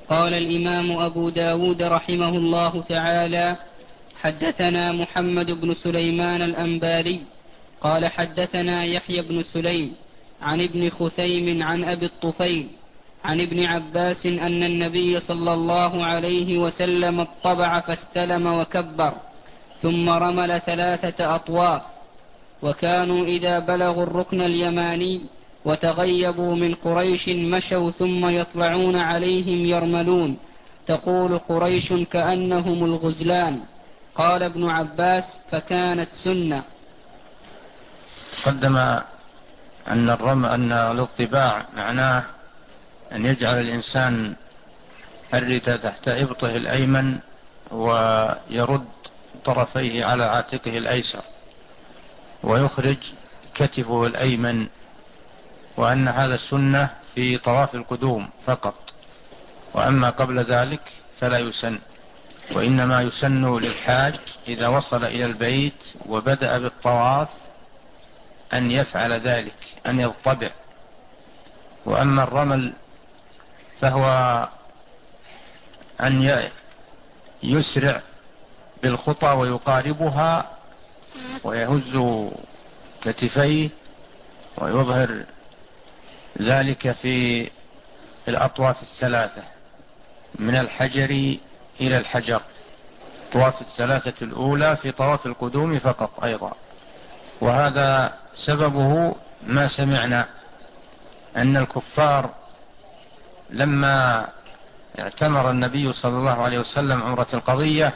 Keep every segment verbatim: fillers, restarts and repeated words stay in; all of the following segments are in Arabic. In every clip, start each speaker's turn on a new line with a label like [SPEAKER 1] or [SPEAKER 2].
[SPEAKER 1] قال الإمام أبو داود رحمه الله تعالى: حدثنا محمد بن سليمان الأنباري قال حدثنا يحيى بن سليم عن ابن خثيم عن أبي الطفيل عن ابن عباس أن النبي صلى الله عليه وسلم اطبع فاستلم وكبر ثم رمل ثلاثة أطواف، وكانوا إذا بلغوا الركن اليماني وتغيبوا من قريش مشوا ثم يطلعون عليهم يرملون، تقول قريش كأنهم الغزلان. قال ابن عباس: فكانت سنة.
[SPEAKER 2] قدم أن الرم أن الاطباع معناه أن يجعل الإنسان الردة تحت إبطه الأيمن ويرد طرفيه على عاتقه الأيسر ويخرج كتفه الأيمن، وأن هذا السنة في طواف القدوم فقط، وأما قبل ذلك فلا يسن، وإنما يسن للحاج إذا وصل إلى البيت وبدأ بالطواف أن يفعل ذلك، أن يطبع. وأما الرمل فهو أن يسرع بالخطى ويقاربها ويهز كتفيه ويظهر ذلك في الأطواف الثلاثة من الحجر إلى الحجر. طواف الثلاثة الأولى في طواف القدوم فقط أيضا، وهذا سببه ما سمعنا أن الكفار لما اعتمر النبي صلى الله عليه وسلم عمرة القضية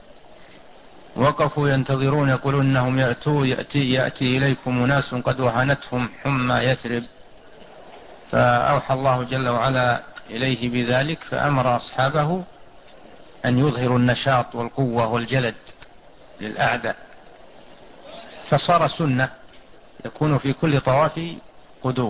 [SPEAKER 2] وقفوا ينتظرون، يقولون إنهم يأتوا يأتي, يأتي إليكم ناس قد وهنتهم حمى يثرب، فأوحى الله جل وعلا إليه بذلك، فأمر أصحابه أن يظهروا النشاط والقوة والجلد للأعداء، فصار سنة يكون في كل طواف قدوم.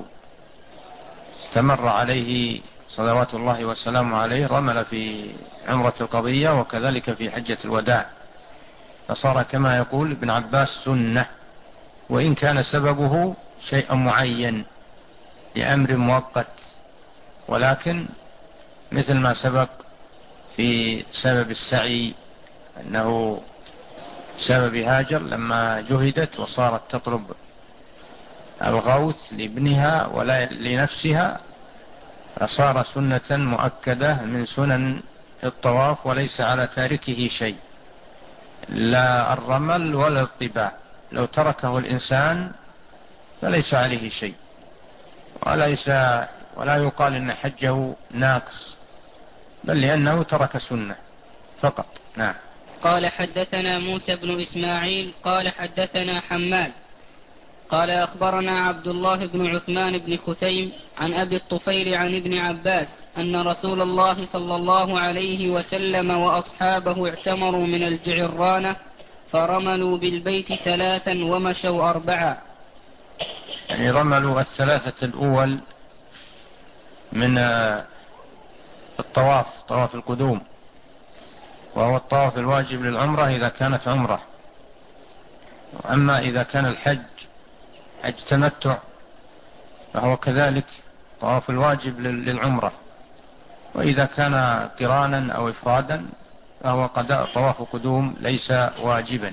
[SPEAKER 2] استمر عليه صلوات الله وسلامه عليه، رمل في عمرة القضية وكذلك في حجة الوداع، فصار كما يقول ابن عباس سنة، وإن كان سببه شيء معين لأمر مؤقت، ولكن مثل ما سبق في سبب السعي أنه سبب هاجر لما جهدت وصارت تطلب الغوث لابنها ولا لنفسها، فصار سنة مؤكدة من سنن الطواف، وليس على تاركه شيء، لا الرمل ولا الطباع، لو تركه الإنسان فليس عليه شيء، وليس ولا يقال إن حجه ناقص، بل لأنه ترك سنة فقط. نعم.
[SPEAKER 1] قال حدثنا موسى بن إسماعيل قال حدثنا حماد قال أخبرنا عبد الله بن عثمان بن خثيم عن أبي الطفيل عن ابن عباس أن رسول الله صلى الله عليه وسلم وأصحابه اعتمروا من الجعرانة فرملوا بالبيت ثلاثا ومشوا أربعا.
[SPEAKER 2] يعني رملوا الثلاثة الأول من الطواف، طواف القدوم، وهو الطواف الواجب للعمرة إذا كانت عمرة، أما إذا كان الحج حج تمتع فهو كذلك طواف الواجب للعمرة، وإذا كان قرانا أو إفرادا فهو قضاء طواف قدوم ليس واجبا.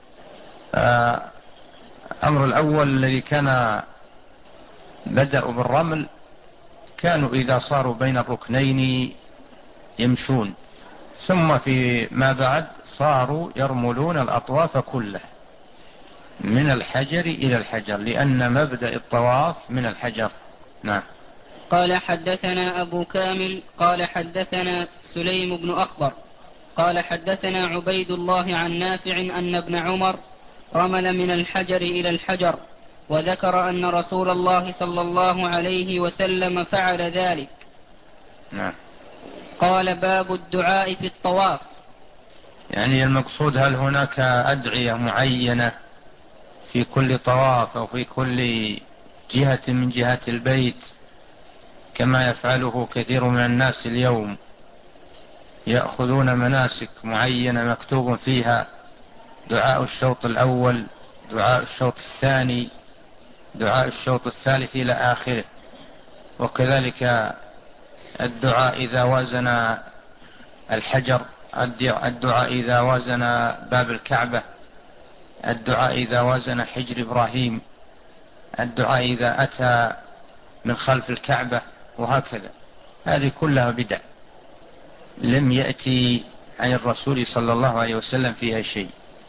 [SPEAKER 2] الأمر الأول الذي كان بدأوا بالرمل كانوا إذا صاروا بين الركنين يمشون، ثم في ما بعد صاروا يرملون الأطواف كلها من الحجر إلى الحجر، لأن مبدأ الطواف من الحجر. نعم.
[SPEAKER 1] قال حدثنا أبو كامل قال حدثنا سليم بن أخضر قال حدثنا عبيد الله عن نافع أن ابن عمر رمل من الحجر إلى الحجر، وذكر أن رسول الله صلى الله عليه وسلم فعل ذلك.
[SPEAKER 2] نعم.
[SPEAKER 1] قال باب الدعاء في الطواف.
[SPEAKER 2] يعني المقصود هل هناك أدعية معينة في كل طواف أو في كل جهة من جهات البيت كما يفعله كثير من الناس اليوم، يأخذون مناسك معينة مكتوب فيها دعاء الشوط الأول، دعاء الشوط الثاني، دعاء الشوط الثالث إلى آخره، وكذلك الدعاء إذا وازن الحجر، الدعاء إذا وازن باب الكعبة، الدعاء إذا وازن حجر إبراهيم، الدعاء إذا أتى من خلف الكعبة، وهكذا. هذه كلها بدع لم يأتي عن الرسول صلى الله عليه وسلم فيها شيء.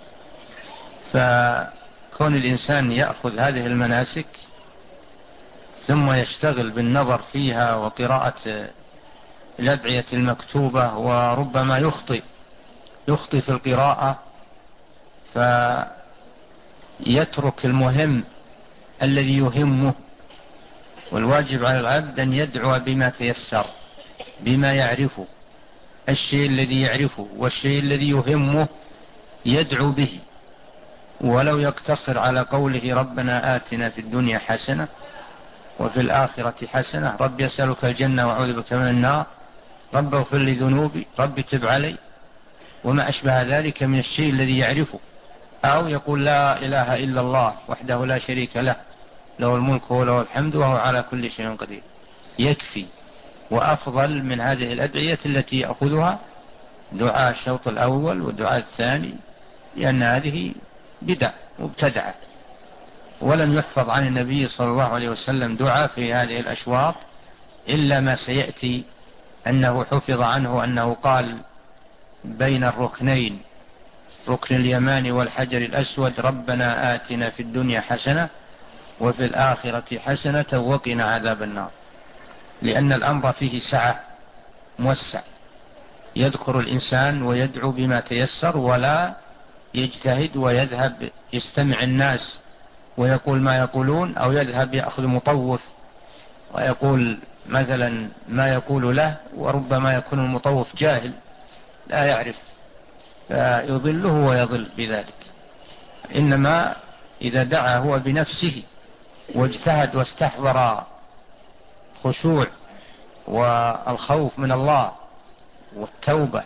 [SPEAKER 2] فكون الإنسان يأخذ هذه المناسك ثم يشتغل بالنظر فيها وقراءة الأدعية المكتوبة، وربما يخطئ يخطئ في القراءة فيترك المهم الذي يهمه. والواجب على العبد أن يدعو بما تيسر، بما يعرفه، الشيء الذي يعرفه والشيء الذي يهمه يدعو به، ولو يقتصر على قوله ربنا آتنا في الدنيا حسنة وفي الآخرة حسنة، رب يسألك الجنة وأعوذ بك من النار، رب اغفر لي ذنوبي، رب تب علي، وما أشبه ذلك من الشيء الذي يعرفه. أو يقول لا إله إلا الله وحده لا شريك له، له الملك وله الحمد وهو على كل شيء قدير، يكفي. وأفضل من هذه الأدعية التي يأخذها دعاء الشوط الأول ودعاء الثاني، لأن هذه بدع مبتدعة، ولم يحفظ عن النبي صلى الله عليه وسلم دعاء في هذه الأشواط إلا ما سيأتي أنه حفظ عنه أنه قال بين الركنين، ركن اليمان والحجر الأسود، ربنا آتنا في الدنيا حسنة وفي الآخرة حسنة وقنا عذاب النار، لأن الأمر فيه سعة موسع، يذكر الإنسان ويدعو بما تيسر، ولا يجتهد ويذهب يستمع الناس ويقول ما يقولون، أو يذهب يأخذ مطوف ويقول مثلا ما يقول له، وربما يكون المطوف جاهل لا يعرف فيضله ويضل بذلك. إنما إذا دعا هو بنفسه واجتهد واستحضر خشوع والخوف من الله والتوبة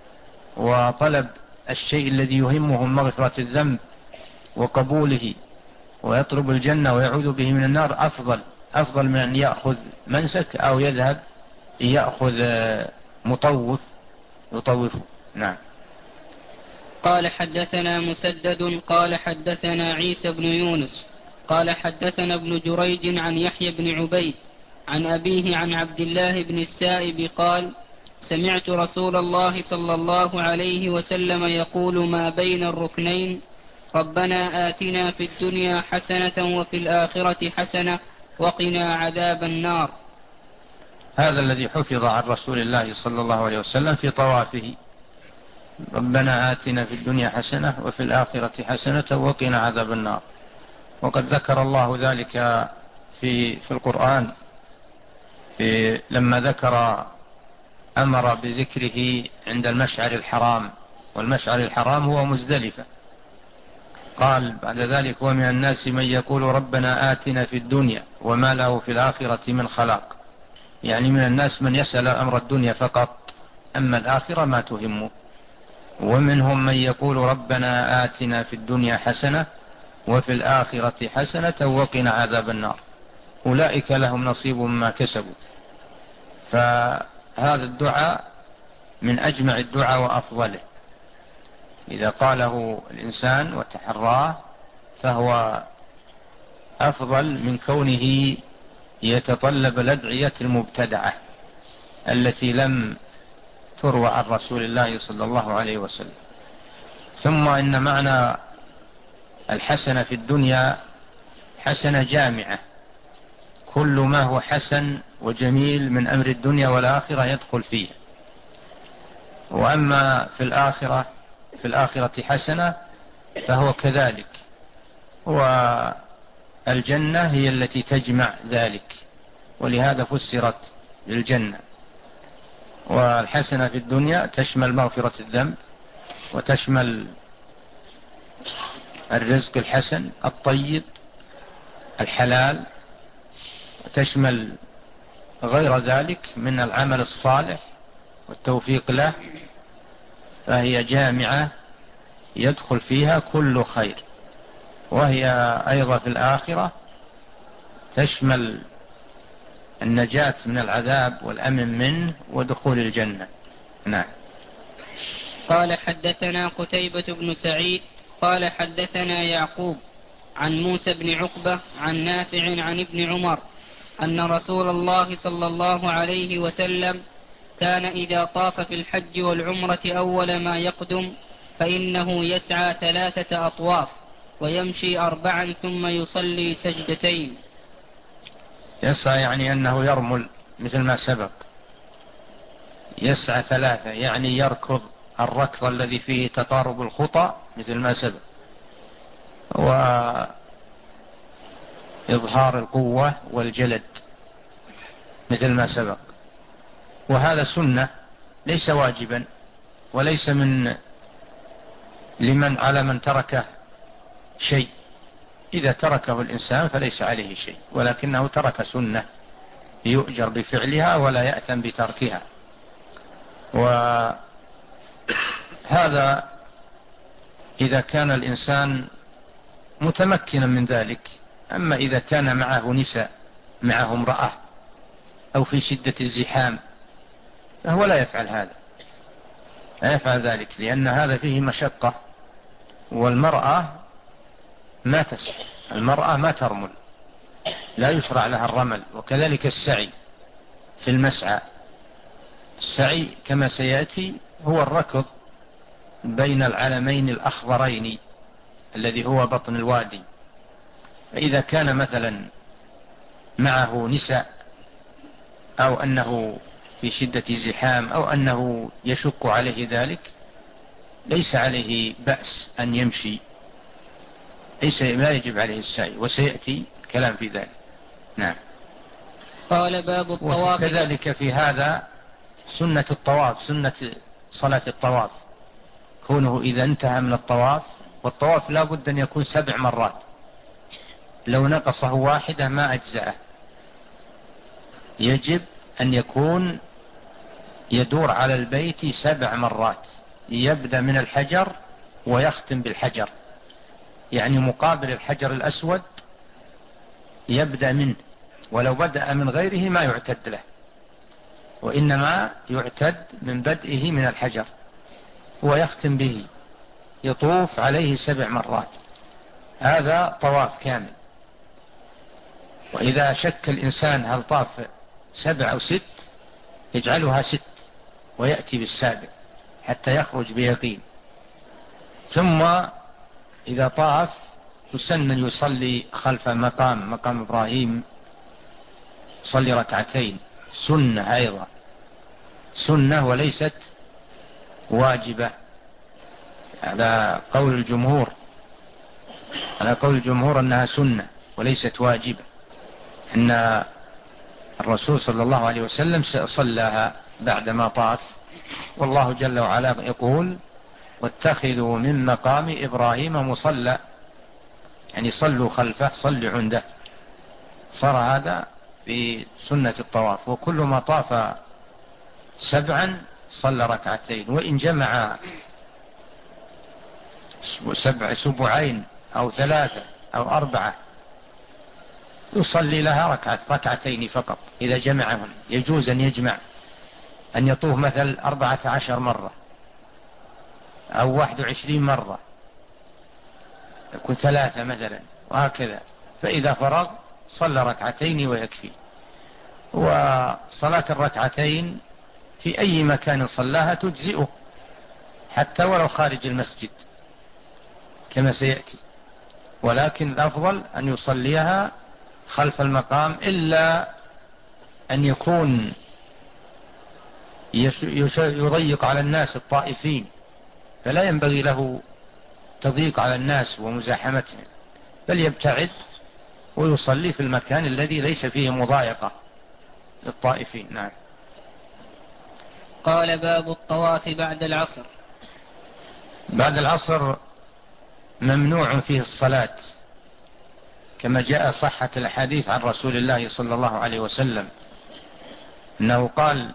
[SPEAKER 2] وطلب الشيء الذي يهمه من مغفرة الذنب وقبوله، ويطلب الجنة ويعوذ به من النار، أفضل أفضل من أن يأخذ منسك أو يذهب يأخذ مطوف يطوفه. نعم.
[SPEAKER 1] قال حدثنا مسدد قال حدثنا عيسى بن يونس قال حدثنا ابن جريج عن يحيى بن عبيد عن أبيه عن عبد الله بن السائب قال سمعت رسول الله صلى الله عليه وسلم يقول ما بين الركنين ربنا آتنا في الدنيا حسنة وفي الآخرة حسنة وقنا عذاب النار.
[SPEAKER 2] هذا الذي حفظ عن رسول الله صلى الله عليه وسلم في طوافه، ربنا آتنا في الدنيا حسنة وفي الآخرة حسنة وقنا عذاب النار. وقد ذكر الله ذلك في في القرآن في لما ذكر أمر بذكره عند المشعر الحرام، والمشعر الحرام هو مزدلفة. قال بعد ذلك ومن الناس من يقول ربنا آتنا في الدنيا وما له في الآخرة من خلاق، يعني من الناس من يسأل أمر الدنيا فقط، أما الآخرة ما تهمه. ومنهم من يقول ربنا آتنا في الدنيا حسنة وفي الآخرة حسنة وقنا عذاب النار، أولئك لهم نصيب مما كسبوا. فهذا الدعاء من أجمع الدعاء وأفضله، إذا قاله الإنسان وتحراه فهو أفضل من كونه يتطلب الأدعية المبتدعة التي لم تروى عن رسول الله صلى الله عليه وسلم. ثم إن معنى الحسنة في الدنيا حسنة جامعة، كل ما هو حسن وجميل من أمر الدنيا والآخرة يدخل فيه. وأما في الآخرة في الآخرة حسنة فهو كذلك، والجنة هي التي تجمع ذلك، ولهذا فسرت بالجنة. والحسنة في الدنيا تشمل مغفرة الذنب، وتشمل الرزق الحسن الطيب الحلال، وتشمل غير ذلك من العمل الصالح والتوفيق له، فهي جامعة يدخل فيها كل خير. وهي أيضا في الآخرة تشمل النجاة من العذاب والأمن منه ودخول الجنة. نعم.
[SPEAKER 1] قال حدثنا قتيبة بن سعيد قال حدثنا يعقوب عن موسى بن عقبة عن نافع عن ابن عمر أن رسول الله صلى الله عليه وسلم كان إذا طاف في الحج والعمرة أول ما يقدم فإنه يسعى ثلاثة أطواف ويمشي أربعا ثم يصلي سجدتين.
[SPEAKER 2] يسعى يعني أنه يرمل مثل ما سبق. يسعى ثلاثة يعني يركض الركض الذي فيه تقارب الخطى مثل ما سبق، وإظهار القوة والجلد مثل ما سبق. وهذا سنة ليس واجبا، وليس من لمن على من تركه شيء. إذا تركه الإنسان فليس عليه شيء، ولكنه ترك سنة يؤجر بفعلها ولا يأثم بتركها. وهذا إذا كان الإنسان متمكنا من ذلك. أما إذا كان معه نساء، معه امرأة، أو في شدة الزحام، فهو لا يفعل هذا، لا يفعل ذلك، لأن هذا فيه مشقة. والمرأة ما تسعى، المرأة ما ترمل، لا يشرع لها الرمل. وكذلك السعي في المسعى. السعي كما سيأتي هو الركض بين العلمين الأخضرين الذي هو بطن الوادي. فإذا كان مثلا معه نساء، أو أنه في شدة زحام، أو أنه يشق عليه ذلك، ليس عليه بأس أن يمشي، ليس لا يجب عليه السعي، وسيأتي الكلام في ذلك. نعم.
[SPEAKER 1] قال باب الطواف.
[SPEAKER 2] وكذلك في هذا سنة الطواف، سنة صلاة الطواف، كونه إذا انتهى من الطواف، والطواف لا بد أن يكون سبع مرات، لو نقصه واحدة ما أجزأه، يجب أن يكون يدور على البيت سبع مرات، يبدأ من الحجر ويختم بالحجر، يعني مقابل الحجر الأسود يبدأ منه، ولو بدأ من غيره ما يعتد له، وإنما يعتد من بدئه من الحجر ويختم به، يطوف عليه سبع مرات. هذا طواف كامل. وإذا شك الإنسان هل طاف سبع أو ست، يجعلها ست ويأتي بالسابع حتى يخرج بيقين. ثم إذا طاف يسن يصلي خلف مقام مقام إبراهيم، يصلي ركعتين، سنة أيضا، سنة وليست واجبة على قول الجمهور، على قول الجمهور أنها سنة وليست واجبة، أن الرسول صلى الله عليه وسلم صلىها بعدما طاف. والله جل وعلا يقول: واتخذوا من مقام إبراهيم مصلى، يعني صلوا خلفه، صلوا عنده. صار هذا في سنة الطواف. وكل ما طاف سبعا صلى ركعتين، وإن جمع سبع سبعين أو ثلاثة أو أربعة يصلي لها ركعت ركعتين فقط. إذا جمعهم يجوز أن يجمع، أن يطوف مثل أربعة عشر مرة أو واحد وعشرين مرة، يكون ثلاثة مثلا، وهكذا. فإذا فرغ صلى ركعتين ويكفي. وصلاة الركعتين في أي مكان صلاها تجزئه، حتى ولو خارج المسجد كما سيأتي. ولكن الأفضل أن يصليها خلف المقام، إلا أن يكون يضيق على الناس الطائفين، فلا ينبغي له تضييق على الناس ومزاحمتهم، بل يبتعد ويصلي في المكان الذي ليس فيه مضايقة للطائفين. نعم.
[SPEAKER 1] قال باب الطواف بعد العصر.
[SPEAKER 2] بعد العصر ممنوع فيه الصلاة، كما جاء صحة الحديث عن رسول الله صلى الله عليه وسلم أنه قال: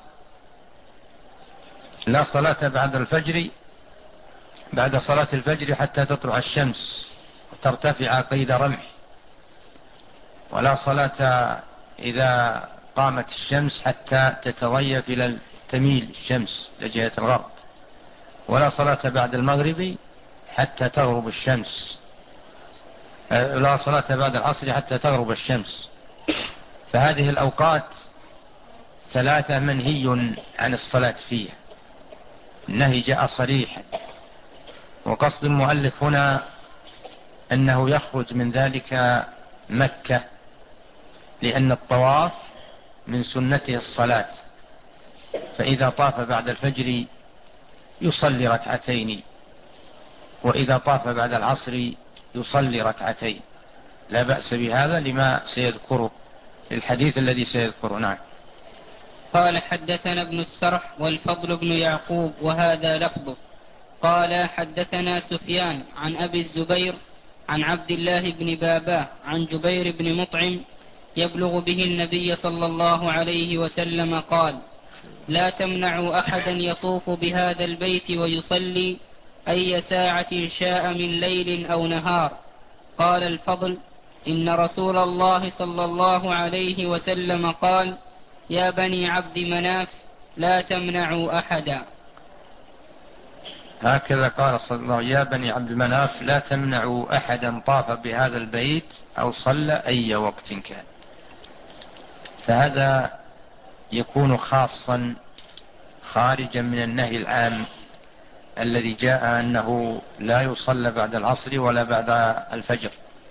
[SPEAKER 2] لا صلاة بعد الفجر بعد صلاة الفجر حتى تطلع الشمس وترتفع قيد رمح، ولا صلاة إذا قامت الشمس حتى تتضيف إلى تميل الشمس لجهة الغرب، ولا صلاة بعد المغرب حتى تغرب الشمس، لا صلاة بعد العصر حتى تغرب الشمس. فهذه الأوقات ثلاثة منهي عن الصلاة فيها، النهي جاء صريحا. وقصد المؤلف هنا أنه يخرج من ذلك مكة، لأن الطواف من سنته الصلاة، فإذا طاف بعد الفجر يصلي ركعتين، وإذا طاف بعد العصر يصلي ركعتين، لا بأس بهذا لما سيذكره، للحديث الذي سيذكره. نعم.
[SPEAKER 1] قال حدثنا ابن السرح والفضل بن يعقوب وهذا لفظه. قال حدثنا سفيان عن أبي الزبير عن عبد الله بن باباه عن جبير بن مطعم يبلغ به النبي صلى الله عليه وسلم قال: لا تمنعوا أحدا يطوف بهذا البيت ويصلي أي ساعة شاء من ليل أو نهار. قال الفضل: إن رسول الله صلى الله عليه وسلم قال: يا بني عبد مناف لا تمنعوا أحدا.
[SPEAKER 2] هكذا قال صلى الله عليه وسلم: يا بني عبد مناف لا تمنعوا أحدا طاف بهذا البيت أو صلى أي وقت كان. فهذا يكون خاصا خارجا من النهي العام الذي جاء أنه لا يصلى بعد العصر ولا بعد الفجر.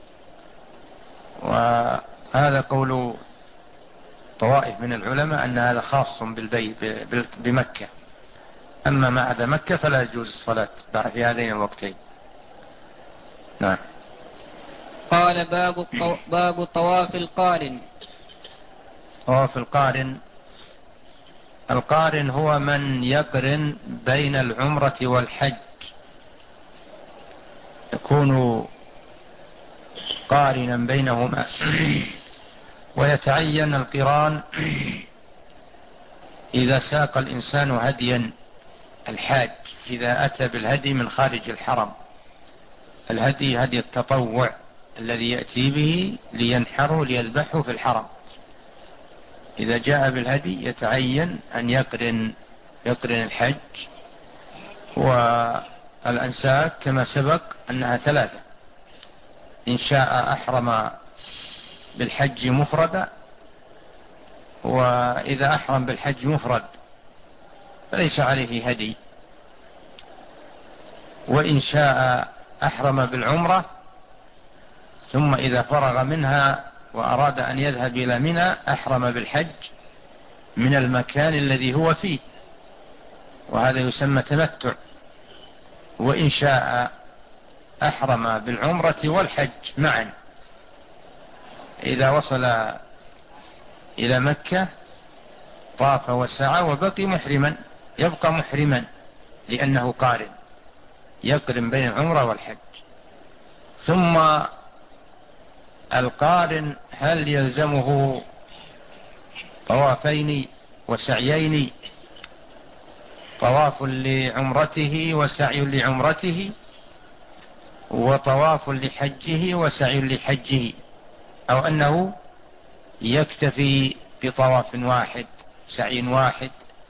[SPEAKER 2] وهذا قول طوائف من العلماء أن هذا خاص بالبيت بمكة، أما ما عدا مكة فلا يجوز الصلاة في هذين الوقتين. نعم.
[SPEAKER 1] قال باب باب طواف القارن.
[SPEAKER 2] طواف القارن، القارن هو من يقرن بين العمرة والحج، يكون قارنا بينهما، ويتعين القران إذا ساق الإنسان هديا الحاج، إذا أتى بالهدي من خارج الحرم، الهدي هدي التطوع الذي يأتي به لينحره ليذبحه في الحرم، إذا جاء بالهدي يتعين أن يقرن يقرن الحج والأنساك كما سبق أنها ثلاثة: إن شاء أحرم بالحج مفردا، وإذا أحرم بالحج مفرد فليس عليه هدي، وإن شاء أحرم بالعمرة ثم إذا فرغ منها وأراد أن يذهب إلى منى أحرم بالحج من المكان الذي هو فيه، وهذا يسمى تمتع. وإن شاء أحرم بالعمرة والحج معا، إذا وصل إلى مكة طاف وسعى وبقي محرما، يبقى محرما لأنه قارن، يقرن بين العمرة والحج. ثم القارن هل يلزمه طوافين وسعيين، طواف لعمرته وسعي لعمرته، وطواف لحجه وسعي لحجه، أو أنه يكتفي بطواف واحد سعي واحد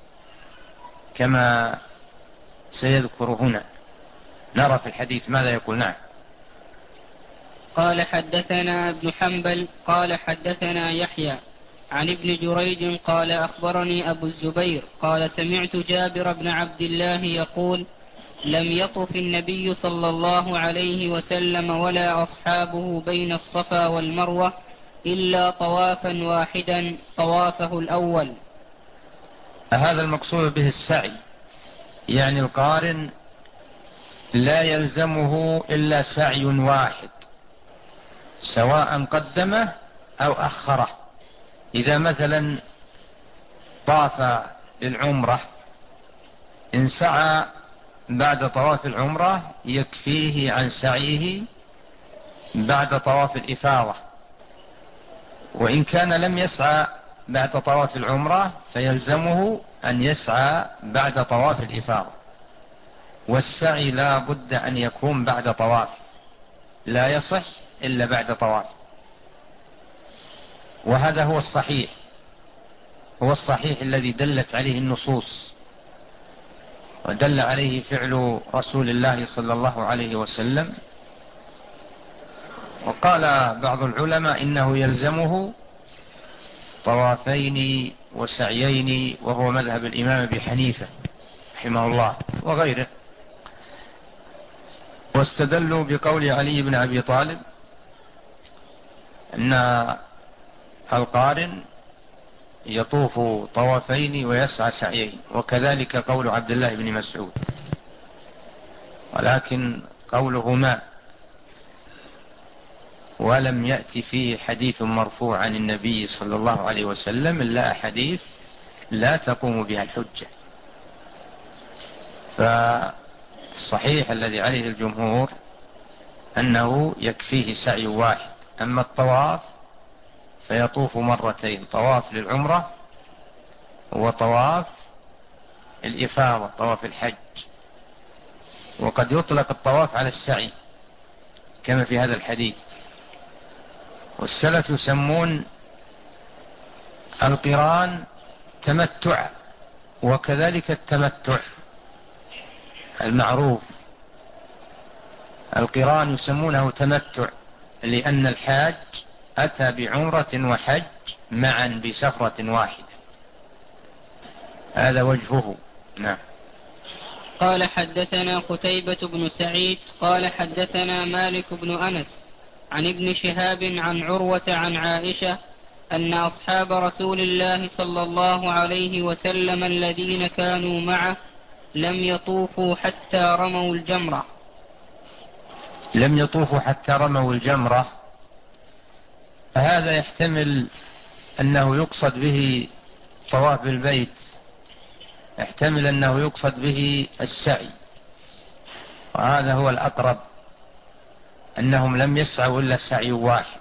[SPEAKER 2] كما سيذكر هنا؟ نرى في الحديث ماذا يقول. نعم.
[SPEAKER 1] قال حدثنا ابن حنبل قال حدثنا يحيى عن ابن جريج قال أخبرني أبو الزبير قال سمعت جابر بن عبد الله يقول: لم يطف النبي صلى الله عليه وسلم ولا أصحابه بين الصفا والمروة إلا طوافا واحدا طوافه الأول.
[SPEAKER 2] هذا المقصود به السعي، يعني القارن لا يلزمه إلا سعي واحد سواء قدمه أو أخره. إذا مثلا طاف للعمرة إن سعى بعد طواف العمرة يكفيه عن سعيه بعد طواف الإفاضة، وإن كان لم يسعى بعد طواف العمرة فيلزمه أن يسعى بعد طواف الإفاضة، والسعي لا بد أن يكون بعد طواف، لا يصح إلا بعد طواف، وهذا هو الصحيح. هو الصحيح الذي دلت عليه النصوص ودل عليه فعل رسول الله صلى الله عليه وسلم. وقال بعض العلماء إنه يلزمه طوافين وسعيين، وهو مذهب الإمام أبي حنيفة رحمه الله وغيره. واستدلوا بقول علي بن أبي طالب أن القارن يطوف طوافين ويسعى سعيين، وكذلك قول عبد الله بن مسعود. ولكن قولهما ولم يأتي فيه حديث مرفوع عن النبي صلى الله عليه وسلم إلا أحاديث لا تقوم بها الحجة. فالصحيح الذي عليه الجمهور أنه يكفيه سعي واحد. أما الطواف فيطوف مرتين، طواف للعمرة وطواف الإفاضة طواف الحج. وقد يطلق الطواف على السعي كما في هذا الحديث. والسلف يسمون القران تمتع، وكذلك التمتع المعروف القران يسمونه تمتع، لأن الحاج أتى بعمرة وحج معا بسفرة واحدة. هذا وجهه. نعم.
[SPEAKER 1] قال حدثنا قتيبة بن سعيد قال حدثنا مالك بن أنس عن ابن شهاب عن عروة عن عائشة أن أصحاب رسول الله صلى الله عليه وسلم الذين كانوا معه لم يطوفوا حتى رموا الجمرة.
[SPEAKER 2] لم يطوفوا حتى رموا الجمرة، هذا يحتمل أنه يقصد به طواف بالبيت، يحتمل أنه يقصد به السعي، وهذا هو الأقرب، أنهم لم يسعوا إلا سعي واحد،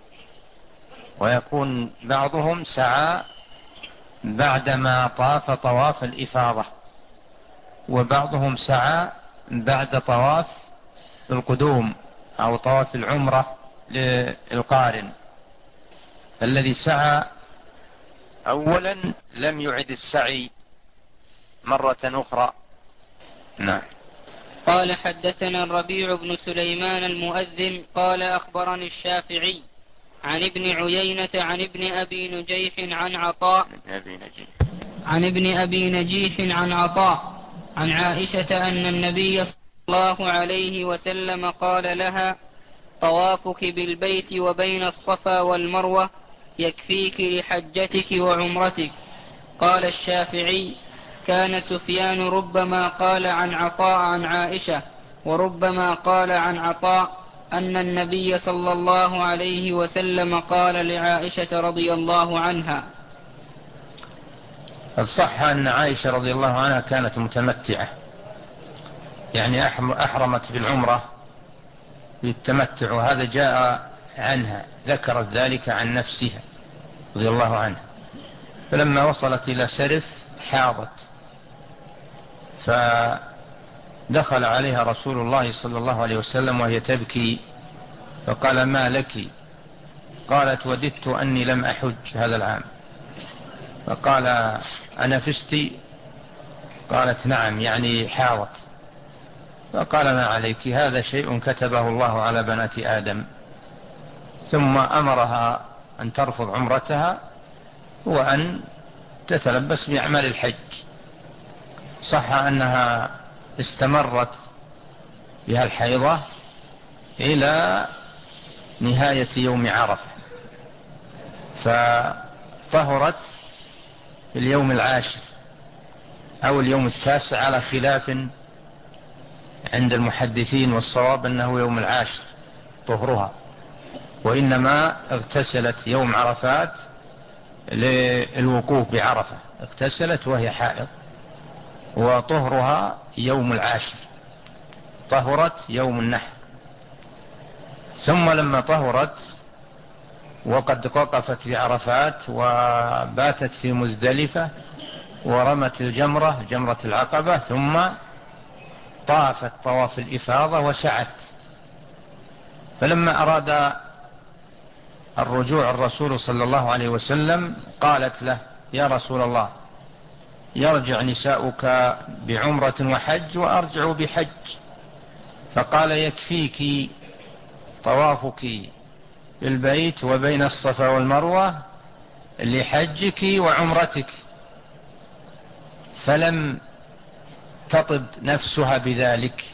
[SPEAKER 2] ويكون بعضهم سعى بعدما طاف طواف الإفاضة، وبعضهم سعى بعد طواف القدوم أو طواف العمرة للقارن. الذي سعى أولا لم يعد السعي مرة أخرى. نعم.
[SPEAKER 1] قال حدثنا الربيع بن سليمان المؤذن قال أخبرني الشافعي عن ابن عيينة عن ابن أبي نجيح عن عطاء عن ابن أبي نجيح عن عطاء عن عائشة أن النبي صلى الله عليه وسلم قال لها طوافك بالبيت وبين الصفا والمروة يكفيك لحجتك وعمرتك. قال الشافعي كان سفيان ربما قال عن عطاء عن عائشة، وربما قال عن عطاء أن النبي صلى الله عليه وسلم قال لعائشة رضي الله عنها.
[SPEAKER 2] الصح أن عائشة رضي الله عنها كانت متمتعة، يعني أحرمت بالعمرة بالتمتع، وهذا جاء عنها، ذكرت ذلك عن نفسها رضي الله عنها. فلما وصلت إلى سرف حاضت، فدخل عليها رسول الله صلى الله عليه وسلم وهي تبكي، فقال ما لك؟ قالت وددت أني لم أحج هذا العام. فقال أنفستي؟ قالت نعم، يعني حاضت. فقال ما عليك، هذا شيء كتبه الله على بنات آدم. ثم أمرها أن ترفض عمرتها وأن تتلبس بأعمال الحج. صح أنها استمرت بها الحيضة إلى نهاية يوم عرفة، فطهرت في اليوم العاشر أو اليوم التاسع على خلاف عند المحدثين، والصواب أنه يوم العاشر طهرها، وإنما اغتسلت يوم عرفات للوقوف بعرفة، اغتسلت وهي حائض، وطهرها يوم العاشر، طهرت يوم النحر. ثم لما طهرت وقد وقفت بعرفات وباتت في مزدلفة ورمت الجمرة جمرة العقبة، ثم طافت طواف الإفاضة وسعت. فلما أراد الرجوع الرسول صلى الله عليه وسلم قالت له يا رسول الله يرجع نساؤك بعمرة وحج وأرجع بحج؟ فقال يكفيك طوافك بالبيت وبين الصفا والمروة لحجك وعمرتك. فلم تطب نفسها بذلك،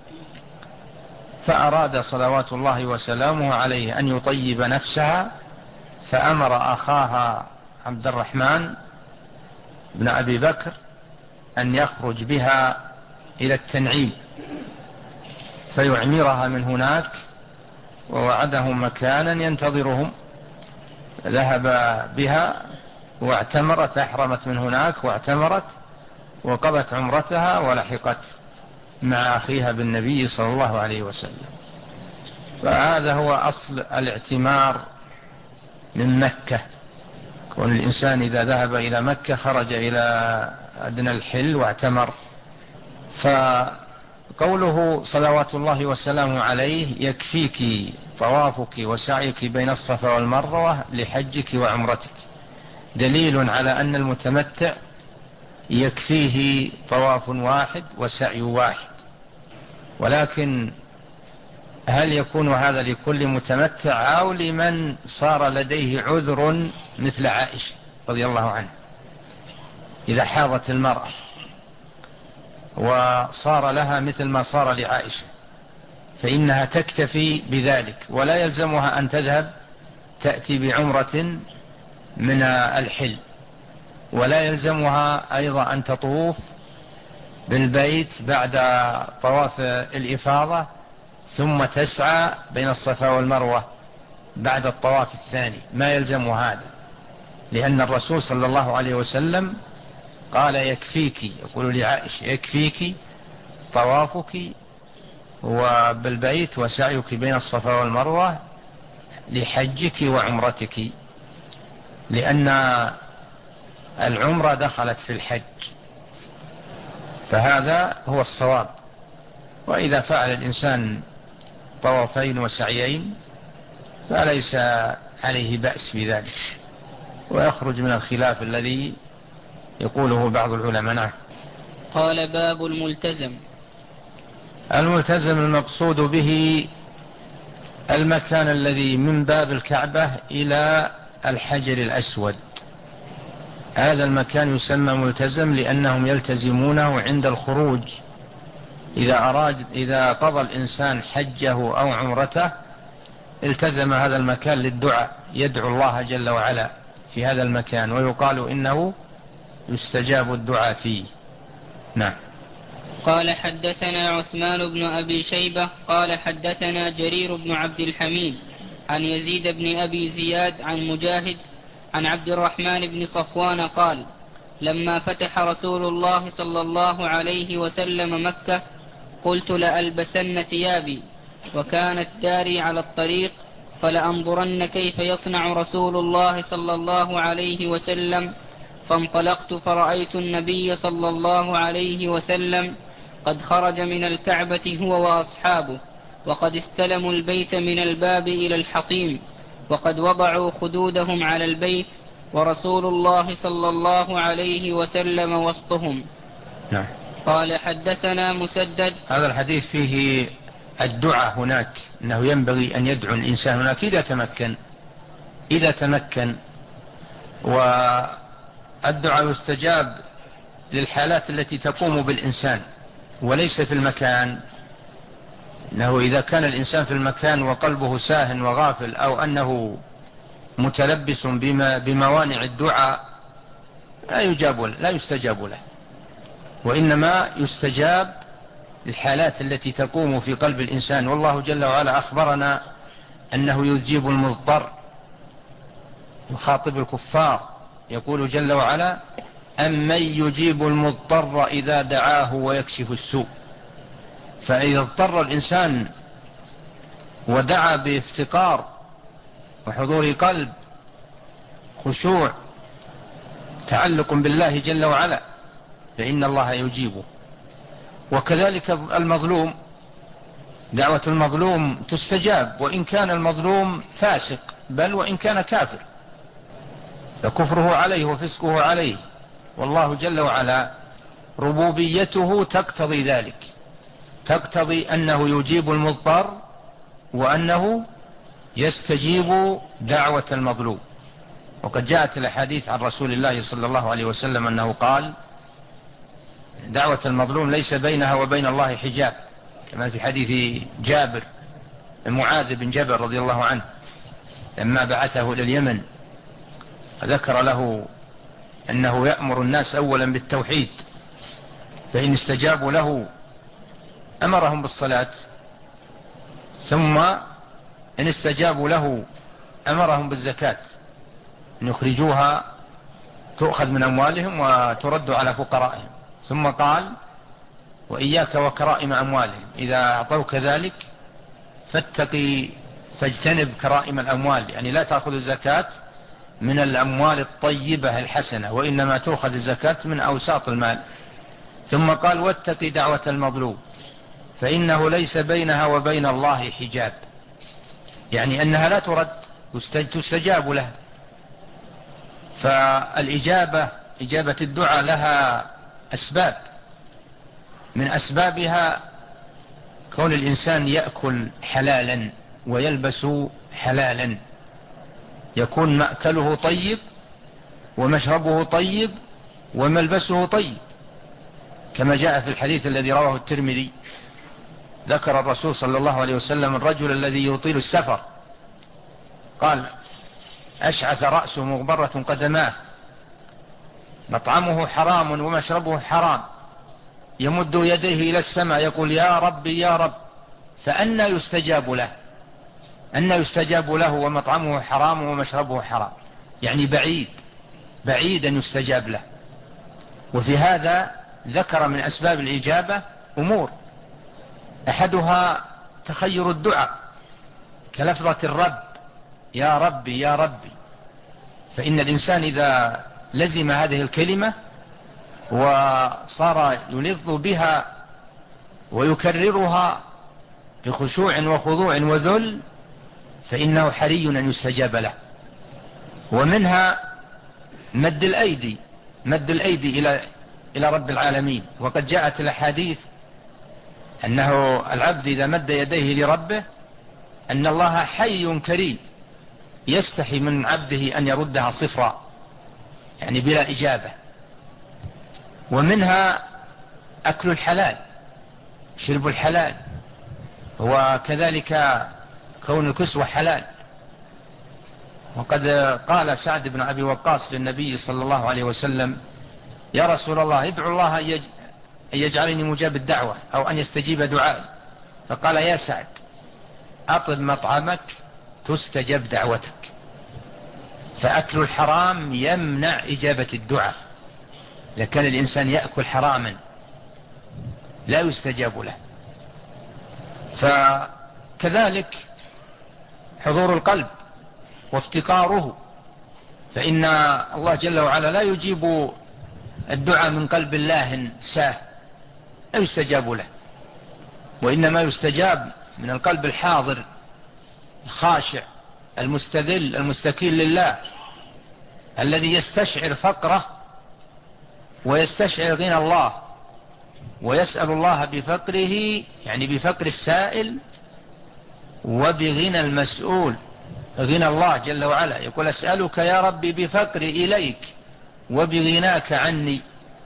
[SPEAKER 2] فأراد صلوات الله وسلامه عليه أن يطيب نفسها، فأمر أخاها عبد الرحمن بن أبي بكر أن يخرج بها إلى التنعيم فيعمرها من هناك، ووعدهم مكانا ينتظرهم. ذهب بها واعتمرت، أحرمت من هناك واعتمرت وقضت عمرتها ولحقت مع أخيها بالنبي صلى الله عليه وسلم. فهذا هو أصل الاعتمار من مكة، كون الإنسان إذا ذهب إلى مكة خرج إلى أدنى الحل واعتمر. فقوله صلوات الله وسلامه عليه يكفيك طوافك وسعيك بين الصفا والمروة لحجك وعمرتك دليل على أن المتمتع يكفيه طواف واحد وسعي واحد. ولكن هل يكون هذا لكل متمتع أو لمن صار لديه عذر مثل عائشة رضي الله عنها؟ إذا حاضت المرأة وصار لها مثل ما صار لعائشة فإنها تكتفي بذلك، ولا يلزمها أن تذهب تأتي بعمرة من الحل، ولا يلزمها أيضا أن تطوف بالبيت بعد طواف الإفاضة ثم تسعى بين الصفا والمروة بعد الطواف الثاني، ما يلزم هذا، لأن الرسول صلى الله عليه وسلم قال يكفيك، يقول لعائشة يكفيك طوافك وبالبيت وسعيك بين الصفا والمروة لحجك وعمرتك، لأن العمرة دخلت في الحج، فهذا هو الصواب. وإذا فعل الإنسان طوافين وسعيين فليس عليه بأس بذلك، ويخرج من الخلاف الذي يقوله بعض العلماء.
[SPEAKER 1] قال باب الملتزم.
[SPEAKER 2] الملتزم المقصود به المكان الذي من باب الكعبة إلى الحجر الأسود، هذا المكان يسمى ملتزم لأنهم يلتزمونه عند الخروج. إذا أراد إذا قضى الإنسان حجه أو عمرته التزم هذا المكان للدعاء، يدعو الله جل وعلا في هذا المكان، ويقال إنه يستجاب الدعاء فيه. نعم.
[SPEAKER 1] قال حدثنا عثمان بن أبي شيبة قال حدثنا جرير بن عبد الحميد عن يزيد بن أبي زياد عن مجاهد عن عبد الرحمن بن صفوان قال لما فتح رسول الله صلى الله عليه وسلم مكة قلت لألبسن ثيابي، وكانت داري على الطريق، فلأنظرن كيف يصنع رسول الله صلى الله عليه وسلم. فانطلقت فرأيت النبي صلى الله عليه وسلم قد خرج من الكعبة هو وأصحابه، وقد استلموا البيت من الباب إلى الحطيم، وقد وضعوا خدودهم على البيت، ورسول الله صلى الله عليه وسلم وسطهم.
[SPEAKER 2] نعم.
[SPEAKER 1] قال حدثنا مسدد.
[SPEAKER 2] هذا الحديث فيه الدعاء هناك، أنه ينبغي أن يدعو الإنسان هناك إذا تمكن إذا تمكن والدعاء يستجاب للحالات التي تقوم بالإنسان وليس في المكان. أنه إذا كان الإنسان في المكان وقلبه ساهن وغافل أو أنه متلبس بما بموانع الدعاء لا يجاب لا يستجاب له، وإنما يستجاب الحالات التي تقوم في قلب الإنسان. والله جل وعلا أخبرنا أنه يجيب المضطر، يخاطب الكفار يقول جل وعلا أمن يجيب المضطر إذا دعاه ويكشف السوء. فإذا اضطر الإنسان ودعا بافتقار وحضور قلب خشوع تعلق بالله جل وعلا فإن الله يجيبه. وكذلك المظلوم، دعوة المظلوم تستجاب وإن كان المظلوم فاسق بل وإن كان كافر. فكفره عليه وفسقه عليه، والله جل وعلا ربوبيته تقتضي ذلك، تقتضي أنه يجيب المضطر وأنه يستجيب دعوة المظلوم. وقد جاءت الأحاديث عن رسول الله صلى الله عليه وسلم أنه قال: دعوة المظلوم ليس بينها وبين الله حجاب، كما في حديث جابر معاذ بن جبل رضي الله عنه لما بعثه إلى اليمن، ذكر له أنه يأمر الناس أولا بالتوحيد، فإن استجابوا له أمرهم بالصلاة، ثم إن استجابوا له أمرهم بالزكاة، أن يخرجوها تؤخذ من أموالهم وترد على فقرائهم، ثم قال: وإياك وكرائم أموالهم، إذا أعطوك ذلك فاتقي فاجتنب كرائم الأموال، يعني لا تأخذ الزكاة من الأموال الطيبة الحسنة، وإنما تأخذ الزكاة من أوساط المال. ثم قال: واتقي دعوة المظلوم فإنه ليس بينها وبين الله حجاب، يعني أنها لا ترد، تستجاب لها. فالإجابة، إجابة الدعاء لها أسباب، من أسبابها كون الإنسان يأكل حلالا ويلبس حلالا، يكون مأكله طيب ومشربه طيب وملبسه طيب، كما جاء في الحديث الذي رواه الترمذي، ذكر الرسول صلى الله عليه وسلم الرجل الذي يطيل السفر، قال: أشعث رأسه مغبرة قدماه، مطعمه حرام ومشربه حرام، يمد يديه إلى السماء يقول: يا ربي يا رب، فأنى يستجاب له، أنى يستجاب له ومطعمه حرام ومشربه حرام، يعني بعيد بعيد أن يستجاب له. وفي هذا ذكر من أسباب الإجابة أمور، أحدها تخير الدعاء كلفظة الرب، يا ربي يا ربي، فإن الإنسان إذا لزم هذه الكلمة وصار يلظ بها ويكررها بخشوع وخضوع وذل، فإنه حري أن يستجاب له. ومنها مد الأيدي، مد الأيدي إلى إلى رب العالمين، وقد جاءت الأحاديث أنه العبد إذا مد يديه لربه أن الله حي كريم يستحي من عبده أن يردها صفرا، يعني بلا إجابة. ومنها أكل الحلال، شرب الحلال، وكذلك كون الكسوة حلال. وقد قال سعد بن أبي وقاص للنبي صلى الله عليه وسلم: يا رسول الله ادعو الله أن يجعلني مجاب الدعوة أو أن يستجيب دعائي. فقال: يا سعد أطب مطعمك تستجب دعوتك. فأكل الحرام يمنع إجابة الدعاء، إذا كان الإنسان يأكل حراما لا يستجاب له. فكذلك حضور القلب وافتقاره، فإن الله جل وعلا لا يجيب الدعاء من قلب الله ساه، لا يستجاب له، وإنما يستجاب من القلب الحاضر الخاشع المستذل المستكين لله، الذي يستشعر فقره ويستشعر غنى الله، ويسأل الله بفقره، يعني بفقر السائل وبغنى المسؤول، غنى الله جل وعلا. يقول: أسألك يا ربي بفقري إليك وبغناك عني.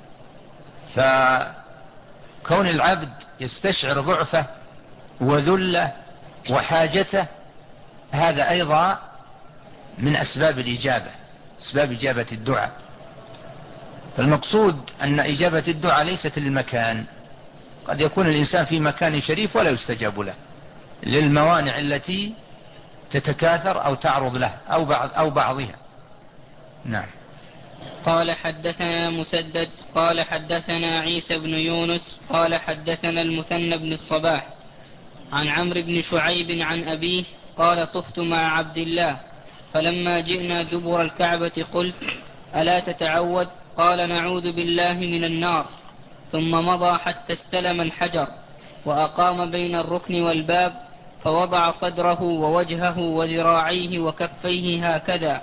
[SPEAKER 2] فكون العبد يستشعر ضعفه وذله وحاجته، هذا أيضا من أسباب الإجابة، أسباب إجابة الدعاء. فالمقصود أن إجابة الدعاء ليست للمكان، قد يكون الإنسان في مكان شريف ولا يستجاب له للموانع التي تتكاثر أو تعرض له أو بعض أو بعضها. نعم.
[SPEAKER 1] قال: حدثنا مسدد قال حدثنا عيسى بن يونس قال حدثنا المثنى بن الصباح عن عمرو بن شعيب عن أبيه قال: طفت مع عبد الله فلما جئنا دبر الكعبة قلت: ألا تتعود؟ قال: نعوذ بالله من النار. ثم مضى حتى استلم الحجر وأقام بين الركن والباب، فوضع صدره ووجهه وذراعيه وكفيه هكذا،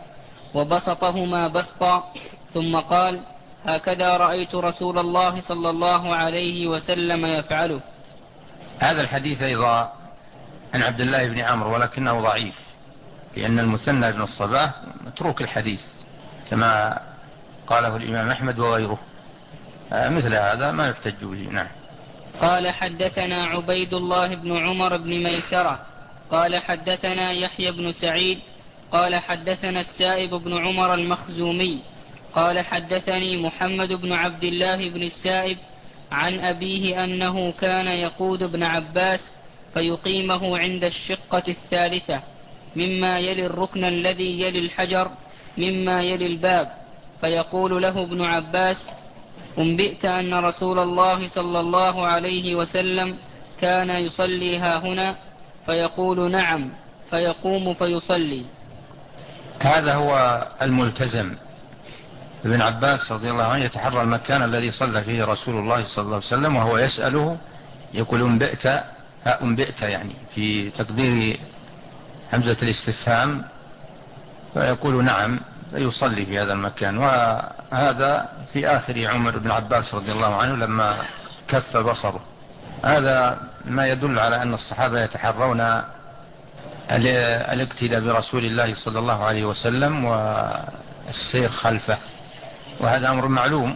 [SPEAKER 1] وبسطهما بسطا، ثم قال: هكذا رأيت رسول الله صلى الله عليه وسلم يفعله.
[SPEAKER 2] هذا الحديث أيضا عن عبد الله بن عمرو ولكنه ضعيف، لأن المثنى بن الصباح متروك الحديث كما قاله الإمام أحمد وغيره، مثل هذا ما يحتج به. نعم.
[SPEAKER 1] قال: حدثنا عبيد الله بن عمر بن ميسرة قال حدثنا يحيى بن سعيد قال حدثنا السائب بن عمر المخزومي قال حدثني محمد بن عبد الله بن السائب عن أبيه أنه كان يقود ابن عباس فيقيمه عند الشقة الثالثة مما يلي الركن الذي يلي الحجر مما يلي الباب، فيقول له ابن عباس: أنبئت أن رسول الله صلى الله عليه وسلم كان يصلي هاهنا؟ فيقول: نعم. فيقوم فيصلي.
[SPEAKER 2] هذا هو الملتزم. ابن عباس رضي الله عنه يتحرى المكان الذي صلى فيه رسول الله صلى الله عليه وسلم، وهو يسأله يقول: أنبئت، ها أنبئت يعني في تقدير همزة الاستفهام، فيقول: نعم، فيصلي في هذا المكان. وهذا في آخر عمر بن عباس رضي الله عنه لما كف بصره. هذا ما يدل على أن الصحابة يتحرون الاقتداء برسول الله صلى الله عليه وسلم والسير خلفه، وهذا أمر معلوم.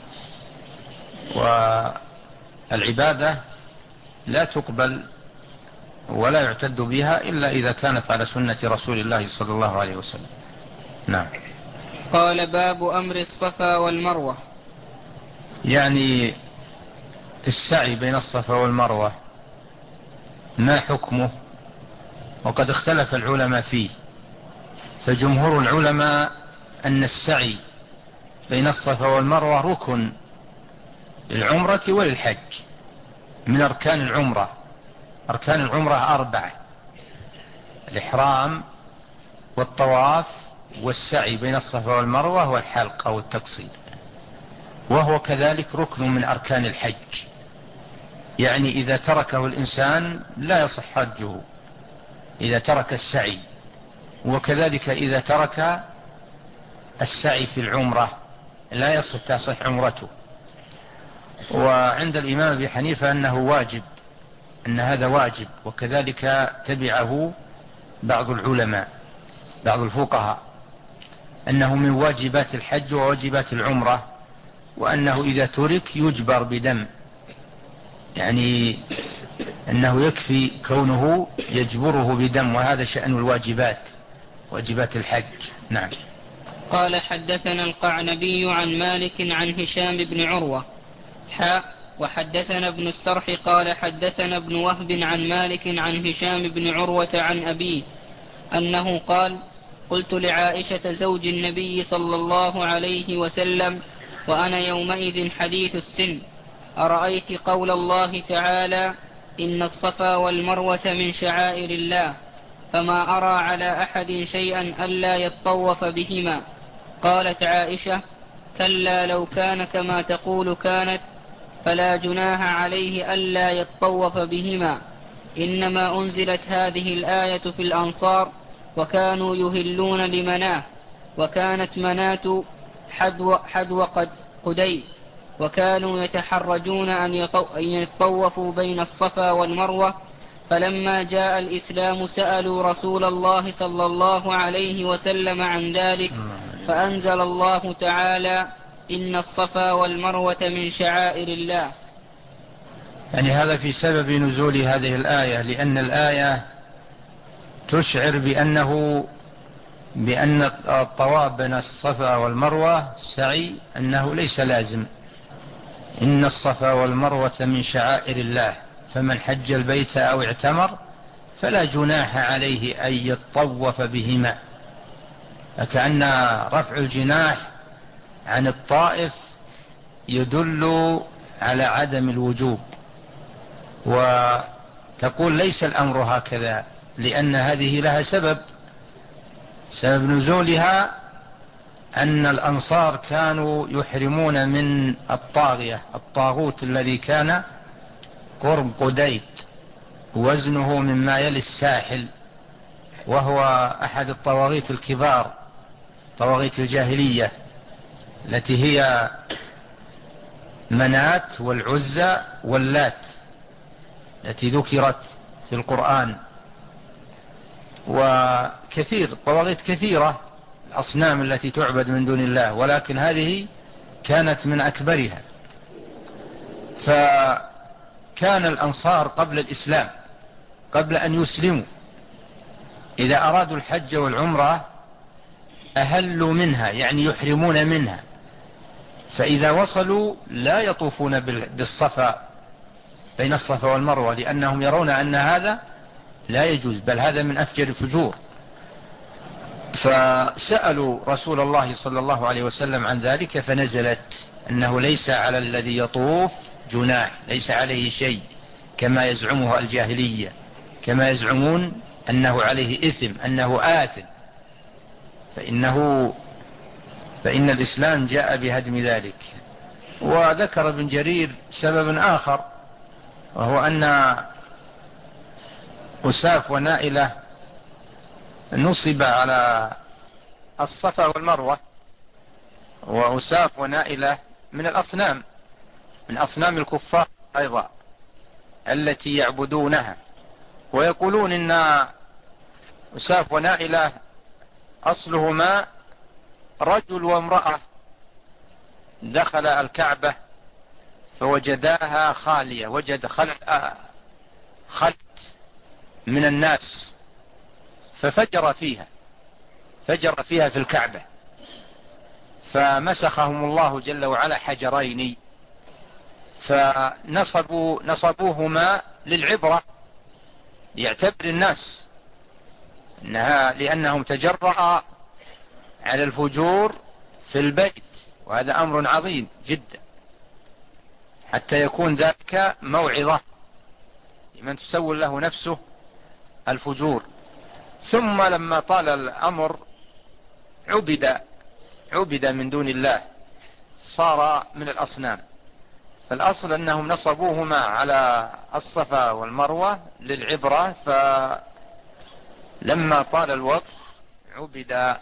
[SPEAKER 2] والعبادة لا تقبل ولا يعتد بها إلا إذا كانت على سنة رسول الله صلى الله عليه وسلم. نعم.
[SPEAKER 1] قال: باب أمر الصفا والمروة.
[SPEAKER 2] يعني السعي بين الصفا والمروة ما حكمه؟ وقد اختلف العلماء فيه، فجمهور العلماء أن السعي بين الصفا والمروة ركن للعمرة وللحج من أركان العمرة. أركان العمرة أربعة: الإحرام والطواف والسعي بين الصفا والمروة والحلق أو التقصير، وهو كذلك ركن من أركان الحج، يعني إذا تركه الإنسان لا يصح حجه إذا ترك السعي، وكذلك إذا ترك السعي في العمرة لا يصح تصح عمرته. وعند الإمام أبي حنيفة أنه واجب، أن هذا واجب، وكذلك تبعه بعض العلماء بعض الفقهاء أنه من واجبات الحج وواجبات العمرة، وأنه إذا ترك يجبر بدم، يعني أنه يكفي كونه يجبره بدم، وهذا شأن الواجبات، واجبات الحج. نعم.
[SPEAKER 1] قال: حدثنا القعنبي عن مالك عن هشام بن عروة حاء وحدثنا ابن السرح قال حدثنا ابن وهب عن مالك عن هشام بن عروة عن أبيه أنه قال: قلت لعائشة زوج النبي صلى الله عليه وسلم وأنا يومئذ حديث السن: أرأيت قول الله تعالى: إن الصفا والمروة من شعائر الله، فما أرى على أحد شيئا ألا يطوف بهما. قالت عائشة: كلا لو كان كما تقول كانت، فلا جناح عليه ألا يطوف بهما، إنما أنزلت هذه الآية في الأنصار وكانوا يهلون لمناه، وكانت مناة حدو, حدو قد قديد، وكانوا يتحرجون أن يطوفوا بين الصفا والمروة، فلما جاء الإسلام سألوا رسول الله صلى الله عليه وسلم عن ذلك، فأنزل الله تعالى: إن الصفا والمروة من شعائر الله.
[SPEAKER 2] يعني هذا في سبب نزول هذه الآية، لأن الآية تشعر بأنه بأن الطواف بين الصفا والمروة سعي أنه ليس لازم. إن الصفا والمروة من شعائر الله، فمن حج البيت أو اعتمر فلا جناح عليه أن يطوف بهما، فكأن رفع الجناح عن الطائف يدل على عدم الوجوب. وتقول ليس الأمر هكذا، لأن هذه لها سبب. سبب نزولها أن الأنصار كانوا يحرمون من الطاغية الطاغوت الذي كان قرب قديد، وزنه مما يلي الساحل، وهو أحد الطواغيت الكبار، طواغيت الجاهلية التي هي منات والعزى واللات التي ذكرت في القرآن. وكثير طواغيت كثيرة الأصنام التي تعبد من دون الله، ولكن هذه كانت من أكبرها. فكان الأنصار قبل الإسلام، قبل أن يسلموا، إذا أرادوا الحج والعمرة أهلوا منها، يعني يحرمون منها، فإذا وصلوا لا يطوفون بالصفا بين الصفا والمروة، لأنهم يرون أن هذا لا يجوز، بل هذا من أفجر الفجور. فسألوا رسول الله صلى الله عليه وسلم عن ذلك، فنزلت أنه ليس على الذي يطوف جناح، ليس عليه شيء كما يزعمه الجاهلية، كما يزعمون أنه عليه إثم، أنه آثم، فإنه فإن الإسلام جاء بهدم ذلك. وذكر ابن جرير سبب آخر، وهو أن أساف ونائلة نصب على الصفا والمروة، وأساف ونائلة من الأصنام، من أصنام الكفار أيضا التي يعبدونها. ويقولون إن أساف ونائلة أصلهما رجل وامرأة دخل الكعبة فوجداها خالية، وجد خلق خلق من الناس ففجر فيها، فجر فيها في الكعبة، فمسخهم الله جل وعلا حجرين، فنصبوا نصبوهما للعبرة، ليعتبر الناس إنها، لأنهم تجرأ على الفجور في البيت، وهذا أمر عظيم جدا، حتى يكون ذلك موعظة لمن تسول له نفسه الفجور. ثم لما طال الأمر عبد عبد من دون الله، صار من الأصنام. فالأصل أنهم نصبوهما على الصفا والمروة للعبرة، فلما طال الوقت عبد.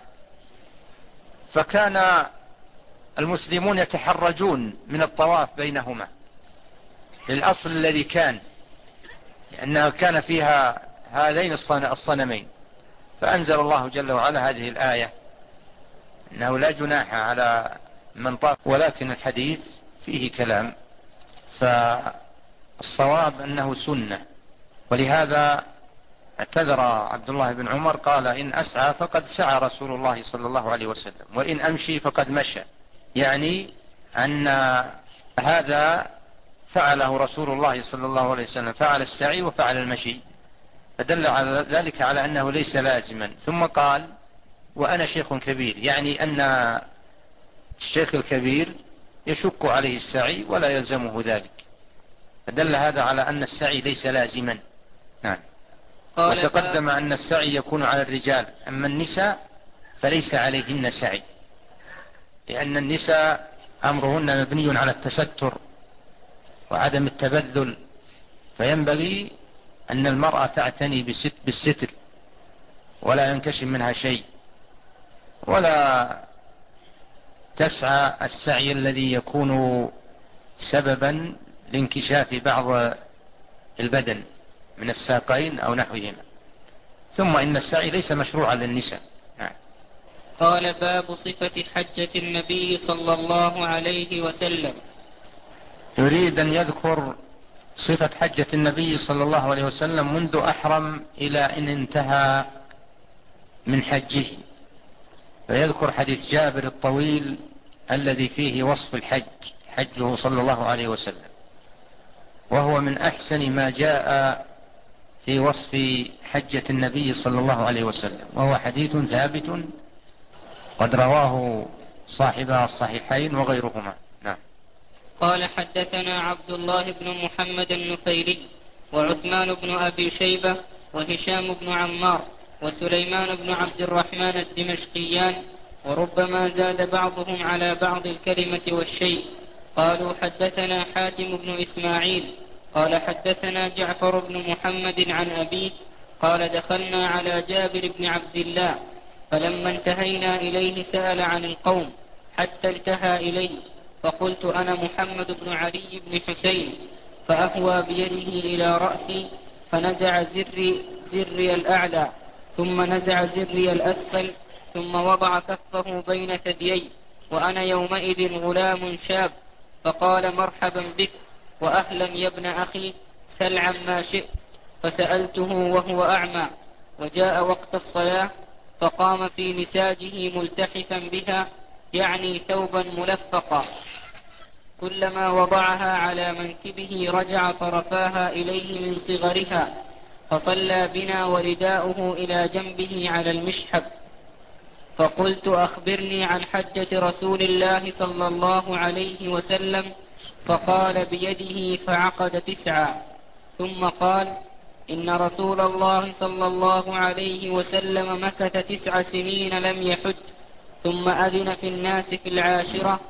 [SPEAKER 2] فكان المسلمون يتحرجون من الطواف بينهما للأصل الذي كان، لأنها كان فيها هذين الصنمين. فأنزل الله جل وعلا هذه الآية أنه لا جناح على من طاف، ولكن الحديث فيه كلام، فالصواب أنه سنة. ولهذا اعتذر عبد الله بن عمر قال: إن أسعى فقد سعى رسول الله صلى الله عليه وسلم، وإن أمشي فقد مشى، يعني أن هذا فعله رسول الله صلى الله عليه وسلم، فعل السعي وفعل المشي، فدل على ذلك على أنه ليس لازما. ثم قال: وأنا شيخ كبير، يعني أن الشيخ الكبير يشك عليه السعي ولا يلزمه ذلك، فدل هذا على أن السعي ليس لازما. نعم. وتقدم أن السعي يكون على الرجال، أما النساء فليس عليهن سعي، لأن النساء أمرهن مبني على التستر وعدم التبذل، فينبغي أن المرأة تعتني بالستر ولا ينكشف منها شيء، ولا تسعى السعي الذي يكون سببا لانكشاف بعض البدن من الساقين أو نحوهما. ثم إن السعي ليس مشروعا للنساء. نعم.
[SPEAKER 1] قال: باب صفة حجة النبي صلى الله عليه وسلم.
[SPEAKER 2] يريد أن يذكر صفة حجة النبي صلى الله عليه وسلم منذ أحرم إلى أن انتهى من حجه، فيذكر حديث جابر الطويل الذي فيه وصف الحج، حجه صلى الله عليه وسلم، وهو من أحسن ما جاء في وصف حجة النبي صلى الله عليه وسلم، وهو حديث ثابت قد رواه صاحب الصحيحين وغيرهما. نعم.
[SPEAKER 1] قال: حدثنا عبد الله بن محمد النفيلي وعثمان بن أبي شيبة وهشام بن عمار وسليمان بن عبد الرحمن الدمشقيان، وربما زاد بعضهم على بعض الكلمة والشيء. قالوا: حدثنا حاتم بن إسماعيل قال: حدثنا جعفر بن محمد عن أبيه قال: دخلنا على جابر بن عبد الله فلما انتهينا إليه سأل عن القوم حتى انتهى إلي، فقلت أنا محمد بن علي بن حسين، فأهوى بيده إلى رأسي فنزع زري, زري الأعلى ثم نزع زري الأسفل ثم وضع كفه بين ثديي، وأنا يومئذ غلام شاب، فقال مرحبا بك وأهلا يا ابن أخي، سل عما شئت. فسألته وهو أعمى، وجاء وقت الصلاة فقام في نساجه ملتحفا بها، يعني ثوبا ملفقا، كلما وضعها على منكبه رجع طرفاها إليه من صغرها، فصلى بنا ورداؤه إلى جنبه على المشحب. فقلت أخبرني عن حجة رسول الله صلى الله عليه وسلم، فقال بيده فعقد تسعا، ثم قال إن رسول الله صلى الله عليه وسلم مكث تسع سنين لم يحج، ثم أذن في الناس في العاشرة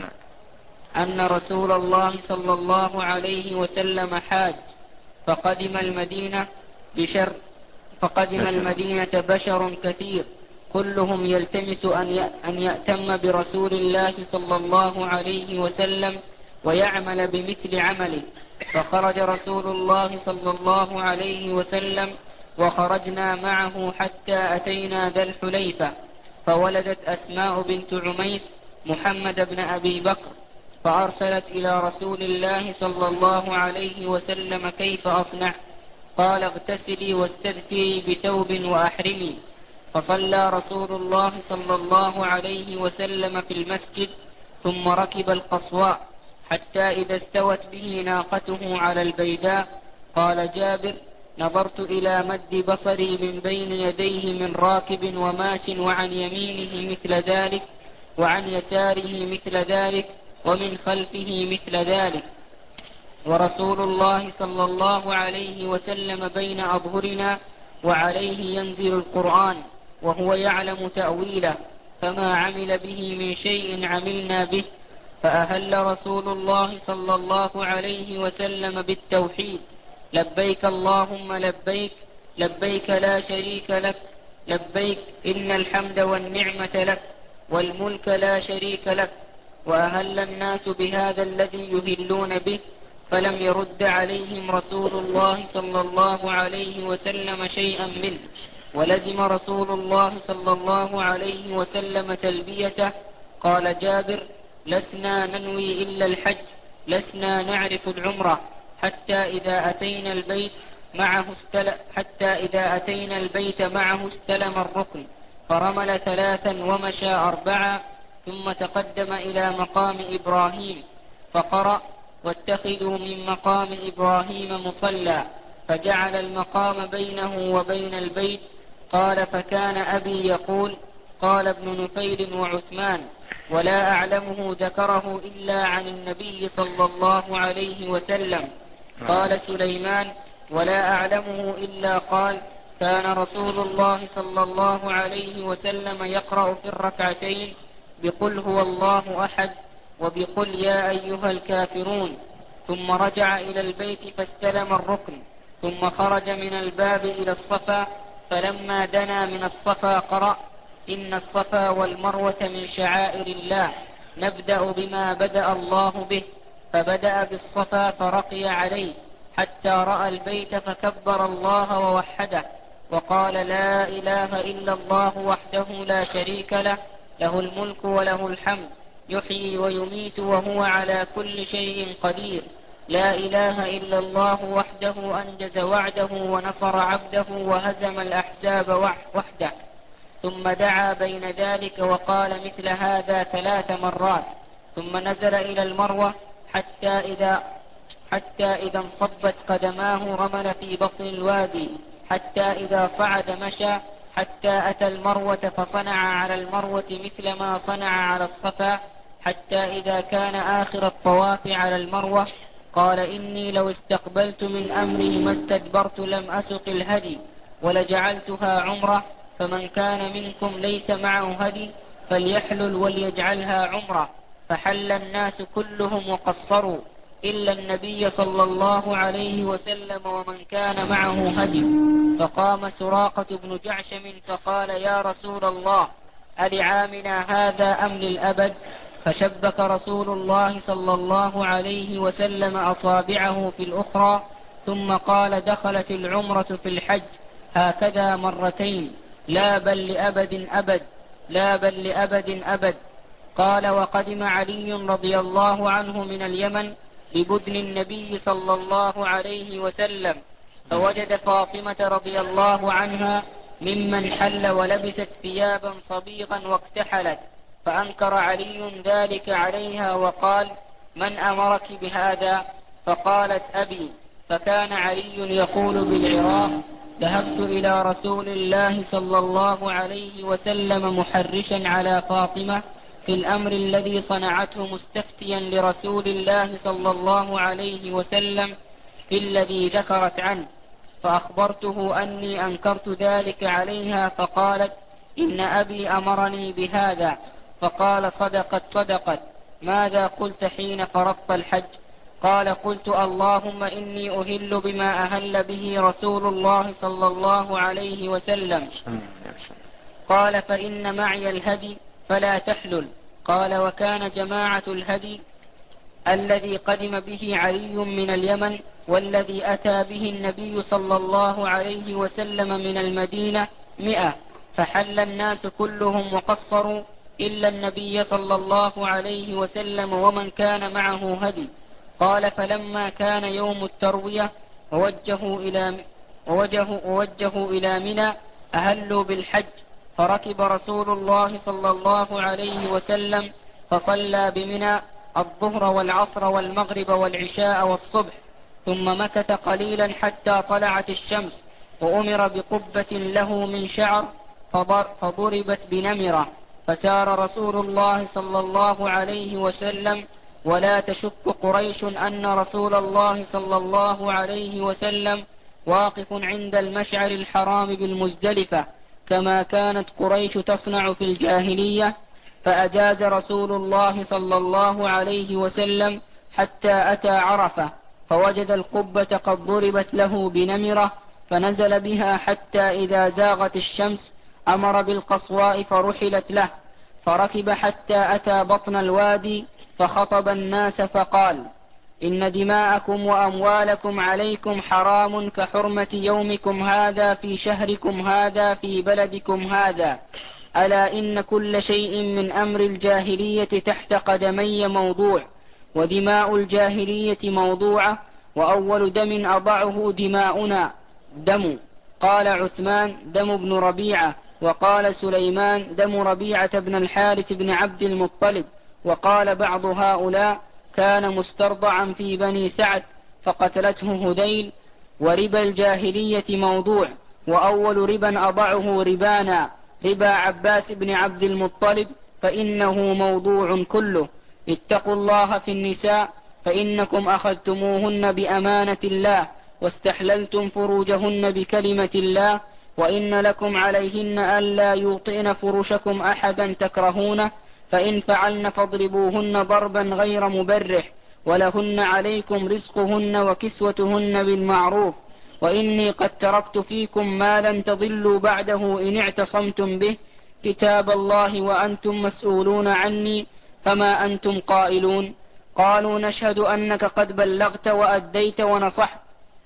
[SPEAKER 1] أن رسول الله صلى الله عليه وسلم حاج، فقدم المدينة بشر فقدم المدينة بشر كثير كلهم يلتمس أن يأتم برسول الله صلى الله عليه وسلم ويعمل بمثل عمله، فخرج رسول الله صلى الله عليه وسلم وخرجنا معه حتى أتينا ذا الحليفة، فولدت أسماء بنت عميس محمد بن أبي بكر، فأرسلت إلى رسول الله صلى الله عليه وسلم كيف أصنع؟ قال اغتسلي واستذكري بثوب وأحرمي. فصلى رسول الله صلى الله عليه وسلم في المسجد، ثم ركب القصواء حتى إذا استوت به ناقته على البيداء. قال جابر نظرت إلى مد بصري من بين يديه من راكب وماش، وعن يمينه مثل ذلك وعن يساره مثل ذلك ومن خلفه مثل ذلك، ورسول الله صلى الله عليه وسلم بين أظهرنا وعليه ينزل القرآن وهو يعلم تأويله، فما عمل به من شيء عملنا به. فأهل رسول الله صلى الله عليه وسلم بالتوحيد، لبيك اللهم لبيك، لبيك لا شريك لك، لبيك إن الحمد والنعمة لك والملك لا شريك لك. وأهل الناس بهذا الذي يهلون به، فلم يرد عليهم رسول الله صلى الله عليه وسلم شيئا منه، ولزم رسول الله صلى الله عليه وسلم تلبيته. قال جابر لسنا ننوي إلا الحج، لسنا نعرف العمرة، حتى إذا أتينا البيت معه استلم حتى إذا أتينا البيت معه استلم الركن، فرمل ثلاثا ومشى أربعا، ثم تقدم إلى مقام إبراهيم فقرأ واتخذوا من مقام إبراهيم مصلى، فجعل المقام بينه وبين البيت. قال فكان أبي يقول قال ابن نفيل وعثمان ولا أعلمه ذكره إلا عن النبي صلى الله عليه وسلم. قال سليمان ولا أعلمه إلا قال كان رسول الله صلى الله عليه وسلم يقرأ في الركعتين بقل هو الله أحد وبقل يا أيها الكافرون، ثم رجع إلى البيت فاستلم الركن، ثم خرج من الباب إلى الصفا، فلما دنا من الصفا قرأ إن الصفا والمروة من شعائر الله، نبدأ بما بدأ الله به، فبدأ بالصفا فرقي عليه حتى رأى البيت فكبر الله ووحده وقال لا إله إلا الله وحده لا شريك له، له الملك وله الحمد يحيي ويميت وهو على كل شيء قدير، لا إله إلا الله وحده أنجز وعده ونصر عبده وهزم الأحزاب وحده. ثم دعا بين ذلك وقال مثل هذا ثلاث مرات، ثم نزل إلى المروة حتى إذا, حتى إذا انصبت قدماه رمل في بطن الوادي، حتى إذا صعد مشى، حتى أتى المروة فصنع على المروة مثل ما صنع على الصفا، حتى إذا كان آخر الطواف على المروة قال إني لو استقبلت من أمري ما استدبرت لم أسق الهدي ولجعلتها عمرة، فمن كان منكم ليس معه هدي فليحلل وليجعلها عمرة. فحل الناس كلهم وقصروا، إلا النبي صلى الله عليه وسلم ومن كان معه هدي. فقام سراقة بن جعشم فقال يا رسول الله ألعامنا هذا أم للأبد؟ فشبك رسول الله صلى الله عليه وسلم أصابعه في الأخرى ثم قال دخلت العمرة في الحج هكذا مرتين لا بل لأبد أبد لا بل لأبد أبد. قال وقدم علي رضي الله عنه من اليمن ببدن النبي صلى الله عليه وسلم فوجد فاطمة رضي الله عنها ممن حل ولبست ثيابا صبيغا واكتحلت فأنكر علي ذلك عليها وقال من أمرك بهذا؟ فقالت أبي. فكان علي يقول بالعراق ذهبت إلى رسول الله صلى الله عليه وسلم محرشا على فاطمة في الأمر الذي صنعته مستفتيا لرسول الله صلى الله عليه وسلم في الذي ذكرت عنه فأخبرته أني أنكرت ذلك عليها فقالت إن أبي أمرني بهذا. فقال صدقت صدقت. ماذا قلت حين فرضت الحج؟ قال قلت اللهم إني أهل بما أهل به رسول الله صلى الله عليه وسلم. قال فإن معي الهدي فلا تحلل. قال وكان جماعة الهدي الذي قدم به علي من اليمن والذي أتى به النبي صلى الله عليه وسلم من المدينة مئة فحل الناس كلهم وقصروا إلا النبي صلى الله عليه وسلم ومن كان معه هدي. قال فلما كان يوم التروية ووجهوا إلى, ووجهوا ووجهوا إلى منى أهلوا بالحج فركب رسول الله صلى الله عليه وسلم فصلى بمنى الظهر والعصر والمغرب والعشاء والصبح ثم مكث قليلا حتى طلعت الشمس وأمر بقبة له من شعر فضربت بنمرة فسار رسول الله صلى الله عليه وسلم ولا تشك قريش أن رسول الله صلى الله عليه وسلم واقف عند المشعر الحرام بالمزدلفة كما كانت قريش تصنع في الجاهلية. فأجاز رسول الله صلى الله عليه وسلم حتى أتى عرفة فوجد القبة قد ضربت له بنمرة فنزل بها حتى إذا زاغت الشمس أمر بالقصواء فرحلت له فركب حتى أتى بطن الوادي فخطب الناس فقال إن دماءكم وأموالكم عليكم حرام كحرمة يومكم هذا في شهركم هذا في بلدكم هذا. ألا إن كل شيء من أمر الجاهلية تحت قدمي موضوع ودماء الجاهلية موضوعة وأول دم أضعه دماؤنا دم. قال عثمان دم ابن ربيعة وقال سليمان دم ربيعة بن الحارث بن عبد المطلب. وقال بعض هؤلاء كان مسترضعا في بني سعد فقتلته هذيل. وربا الجاهلية موضوع وأول ربا أضعه ربانا ربا عباس بن عبد المطلب فإنه موضوع كله. اتقوا الله في النساء فإنكم أخذتموهن بأمانة الله واستحللتم فروجهن بكلمة الله وإن لكم عليهن ألا يوطئن فرشكم أحدا تكرهونه فإن فعلن فاضربوهن ضربا غير مبرح ولهن عليكم رزقهن وكسوتهن بالمعروف. وإني قد تركت فيكم ما لن تضلوا بعده إن اعتصمتم به كتاب الله وأنتم مسؤولون عني فما أنتم قائلون؟ قالوا نشهد أنك قد بلغت وأديت ونصحت.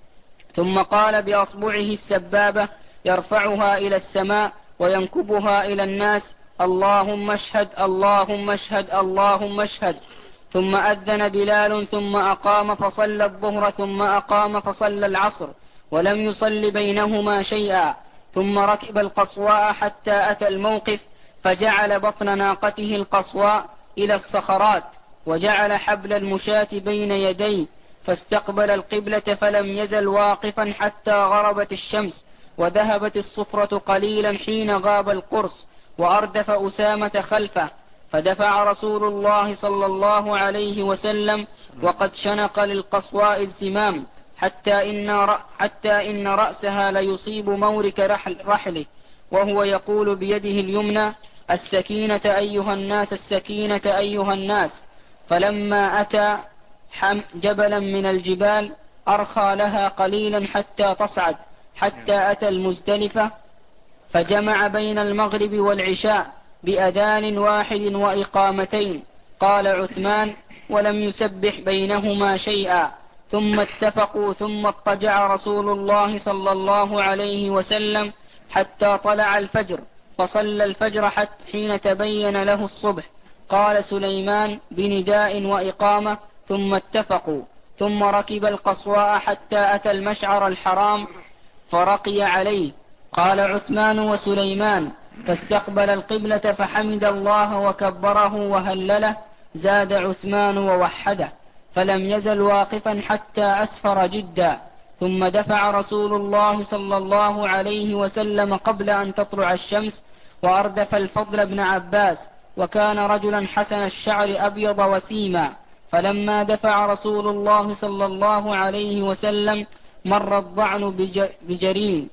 [SPEAKER 1] ثم قال بأصبعه السبابة يرفعها إلى السماء وينكبها إلى الناس اللهم اشهد اللهم اشهد اللهم اشهد. ثم أذن بلال ثم أقام فصلى الظهر ثم أقام فصلى العصر ولم يصل بينهما شيئا. ثم ركب القصواء حتى أتى الموقف فجعل بطن ناقته القصواء إلى الصخرات وجعل حبل المشاة بين يديه فاستقبل القبلة فلم يزل واقفا حتى غربت الشمس وذهبت الصفرة قليلا حين غاب القرص وأردف أسامة خلفه فدفع رسول الله صلى الله عليه وسلم وقد شنق للقصواء الزمام حتى إن, حتى إن رأسها ليصيب مورك رحل رحله وهو يقول بيده اليمنى السكينة أيها الناس السكينة أيها الناس. فلما أتى جبلا من الجبال أرخى لها قليلا حتى تصعد، حتى أتى المزدلفة فجمع بين المغرب والعشاء بأذان واحد وإقامتين. قال عثمان: ولم يسبح بينهما شيئا. ثم اتفقوا، ثم اضطجع رسول الله صلى الله عليه وسلم حتى طلع الفجر، فصلى الفجر حتى حين تبين له الصبح. قال سليمان: بنداء وإقامة. ثم اتفقوا، ثم ركب القصواء حتى أتى المشعر الحرام فرقي عليه. قال عثمان وسليمان: فاستقبل القبلة فحمد الله وكبره وهلله. زاد عثمان ووحده، فلم يزل واقفا حتى أسفر جدا. ثم دفع رسول الله صلى الله عليه وسلم قبل أن تطلع الشمس، وأردف الفضل بن عباس، وكان رجلا حسن الشعر أبيض وسيما. فلما دفع رسول الله صلى الله عليه وسلم مر الضعن بجرين،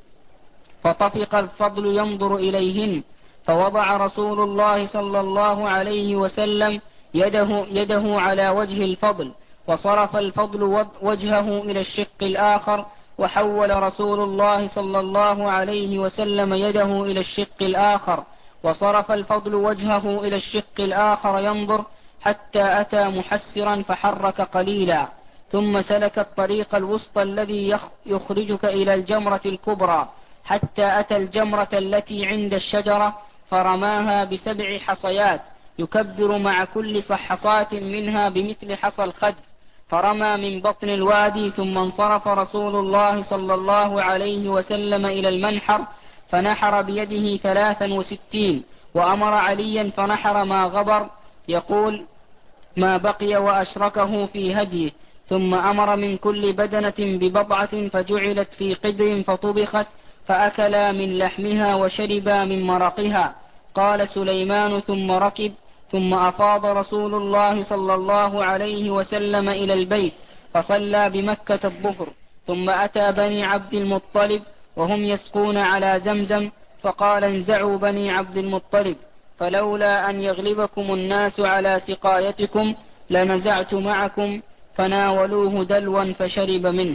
[SPEAKER 1] فطفق الفضل ينظر إليهن، فوضع رسول الله صلى الله عليه وسلم يده, يده على وجه الفضل، وصرف الفضل وجهه إلى الشق الآخر، وحول رسول الله صلى الله عليه وسلم يده إلى الشق الآخر، وصرف الفضل وجهه إلى الشق الآخر ينظر، حتى أتى محسرا فحرك قليلا، ثم سلك الطريق الوسطى الذي يخرجك إلى الجمرة الكبرى، حتى أتى الجمرة التي عند الشجرة، فرماها بسبع حصيات، يكبر مع كل صحصات منها بمثل حصى الخذف، فرمى من بطن الوادي. ثم انصرف رسول الله صلى الله عليه وسلم إلى المنحر، فنحر بيده ثلاثا وستين، وأمر عليا فنحر ما غبر، يقول ما بقي، وأشركه في هديه. ثم أمر من كل بدنة ببضعة، فجعلت في قدر فطبخت، فأكلا من لحمها وشربا من مرقها. قال سليمان: ثم ركب، ثم أفاض رسول الله صلى الله عليه وسلم إلى البيت، فصلى بمكة الظهر، ثم أتى بني عبد المطلب وهم يسقون على زمزم، فقال: انزعوا بني عبد المطلب، فلولا أن يغلبكم الناس على سقايتكم لنزعت معكم، فناولوه دلوا فشرب منه.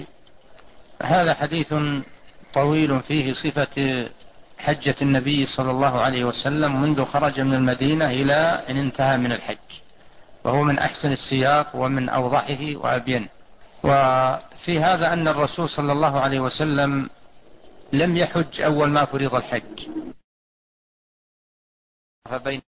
[SPEAKER 2] هذا حديث طويل فيه صفة حجة النبي صلى الله عليه وسلم منذ خرج من المدينة إلى أن انتهى من الحج، وهو من أحسن السياق ومن أوضحه وأبينه. وفي هذا أن الرسول صلى الله عليه وسلم لم يحج أول ما فرض الحج، فبين